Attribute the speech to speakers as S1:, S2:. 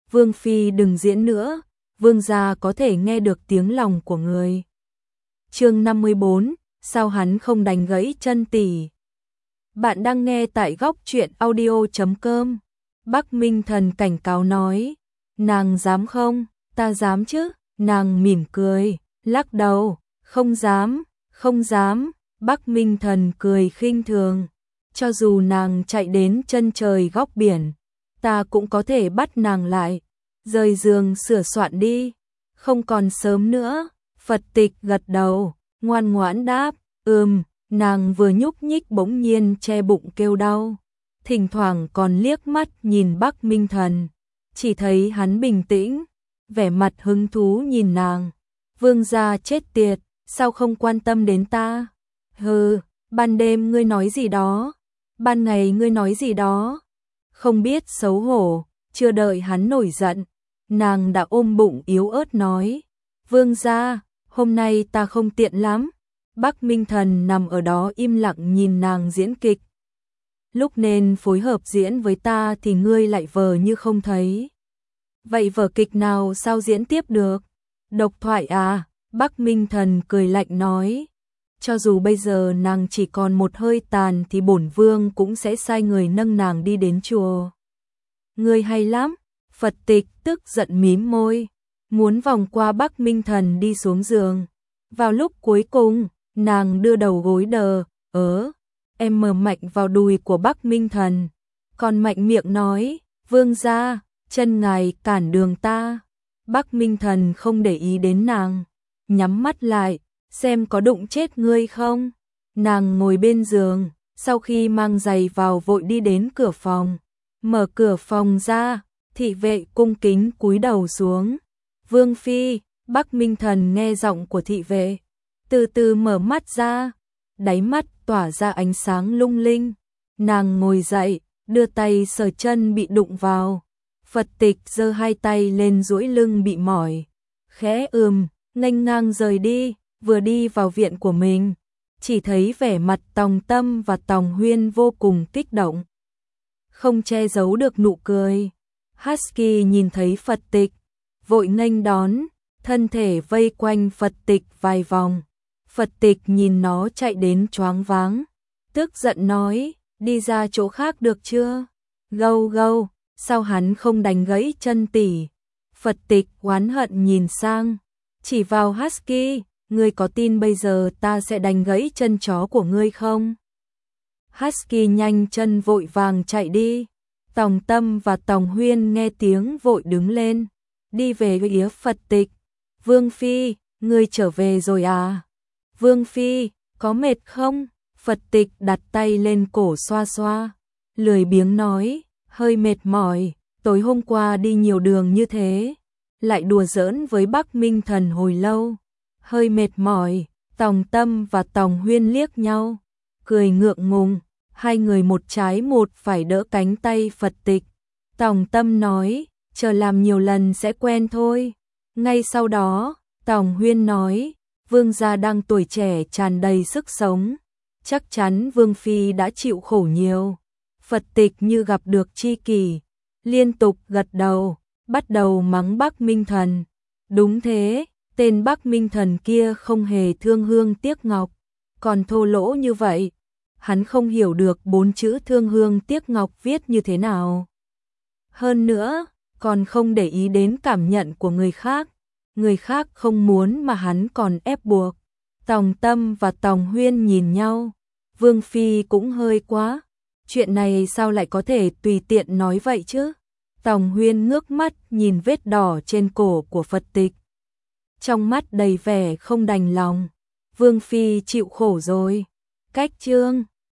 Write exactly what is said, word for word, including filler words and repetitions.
S1: Vương phi đừng diễn nữa, vương gia có thể nghe được tiếng lòng của người. Chương năm mươi bốn, sao hắn không đánh gãy chân tỷ. Bạn đang nghe tại góc truyện audio chấm com. Bắc Minh Thần cảnh cáo nói, nàng dám không? Ta dám chứ. Nàng mỉm cười, lắc đầu, không dám, không dám. Bắc Minh Thần cười khinh thường, cho dù nàng chạy đến chân trời góc biển, ta cũng có thể bắt nàng lại, rời giường sửa soạn đi, không còn sớm nữa. Phật Tịch gật đầu, ngoan ngoãn đáp, ừm. Nàng vừa nhúc nhích bỗng nhiên che bụng kêu đau, thỉnh thoảng còn liếc mắt nhìn Bắc Minh Thần, chỉ thấy hắn bình tĩnh, vẻ mặt hứng thú nhìn nàng. Vương gia chết tiệt, sao không quan tâm đến ta? Hừ, ban đêm ngươi nói gì đó, ban ngày ngươi nói gì đó, không biết xấu hổ. Chưa đợi hắn nổi giận, nàng đã ôm bụng yếu ớt nói, vương gia, hôm nay ta không tiện lắm. Bắc Minh Thần nằm ở đó im lặng nhìn nàng diễn kịch. Lúc nên phối hợp diễn với ta thì ngươi lại vờ như không thấy. Vậy vở kịch nào sao diễn tiếp được? Độc thoại à? Bắc Minh Thần cười lạnh nói, cho dù bây giờ nàng chỉ còn một hơi tàn thì bổn vương cũng sẽ sai người nâng nàng đi đến chùa. Ngươi hay lắm. Phật Tịch tức giận mím môi, muốn vòng qua Bắc Minh Thần đi xuống giường. Vào lúc cuối cùng, nàng đưa đầu gối đờ, ớ, em mờ mạnh vào đùi của Bắc Minh Thần, còn mạnh miệng nói, vương gia, chân ngài cản đường ta. Bắc Minh Thần không để ý đến nàng, nhắm mắt lại, xem có đụng chết ngươi không. Nàng ngồi bên giường, sau khi mang giày vào vội đi đến cửa phòng, mở cửa phòng ra, thị vệ cung kính cúi đầu xuống. Vương phi. Bắc Minh Thần nghe giọng của thị vệ, từ từ mở mắt ra, đáy mắt tỏa ra ánh sáng lung linh. Nàng ngồi dậy, đưa tay sờ chân bị đụng vào. Phật Tịch giơ hai tay lên duỗi lưng bị mỏi, khẽ ừm, nghênh ngang rời đi. Vừa đi vào viện của mình, chỉ thấy vẻ mặt Tòng Tâm và Tòng Huyên vô cùng kích động, không che giấu được nụ cười. Husky nhìn thấy Phật Tịch, vội nghênh đón, thân thể vây quanh Phật Tịch vài vòng. Phật Tịch nhìn nó chạy đến choáng váng, tức giận nói, đi ra chỗ khác được chưa? Gâu gâu, sao hắn không đánh gãy chân tỷ? Phật Tịch oán hận nhìn sang, chỉ vào Husky, ngươi có tin bây giờ ta sẽ đánh gãy chân chó của ngươi không? Husky nhanh chân vội vàng chạy đi. Tòng Tâm và Tòng Huyên nghe tiếng vội đứng lên, đi về phía Phật Tịch. Vương phi, ngươi trở về rồi à? Vương phi, có mệt không? Phật Tịch đặt tay lên cổ xoa xoa, lười biếng nói, hơi mệt mỏi, tối hôm qua đi nhiều đường như thế, lại đùa giỡn với Bắc Minh Thần hồi lâu, hơi mệt mỏi. Tòng Tâm và Tòng Huyên liếc nhau, cười ngượng ngùng, hai người một trái một phải đỡ cánh tay Phật Tịch. Tòng Tâm nói, chờ làm nhiều lần sẽ quen thôi. Ngay sau đó, Tòng Huyên nói, vương gia đang tuổi trẻ tràn đầy sức sống, chắc chắn vương phi đã chịu khổ nhiều. Phật Tịch như gặp được tri kỷ, liên tục gật đầu, bắt đầu mắng Bắc Minh Thần. Đúng thế, tên Bắc Minh Thần kia không hề thương hương tiếc ngọc, còn thô lỗ như vậy. Hắn không hiểu được bốn chữ thương hương tiếc ngọc viết như thế nào. Hơn nữa, còn không để ý đến cảm nhận của người khác. Người khác không muốn mà hắn còn ép buộc. Tòng Tâm và Tòng Huyên nhìn nhau. Vương phi cũng hơi quá. Chuyện này sao lại có thể tùy tiện nói vậy chứ? Tòng Huyên ngước mắt nhìn vết đỏ trên cổ của Phật Tịch, trong mắt đầy vẻ không đành lòng. Vương phi chịu khổ rồi. Cách chương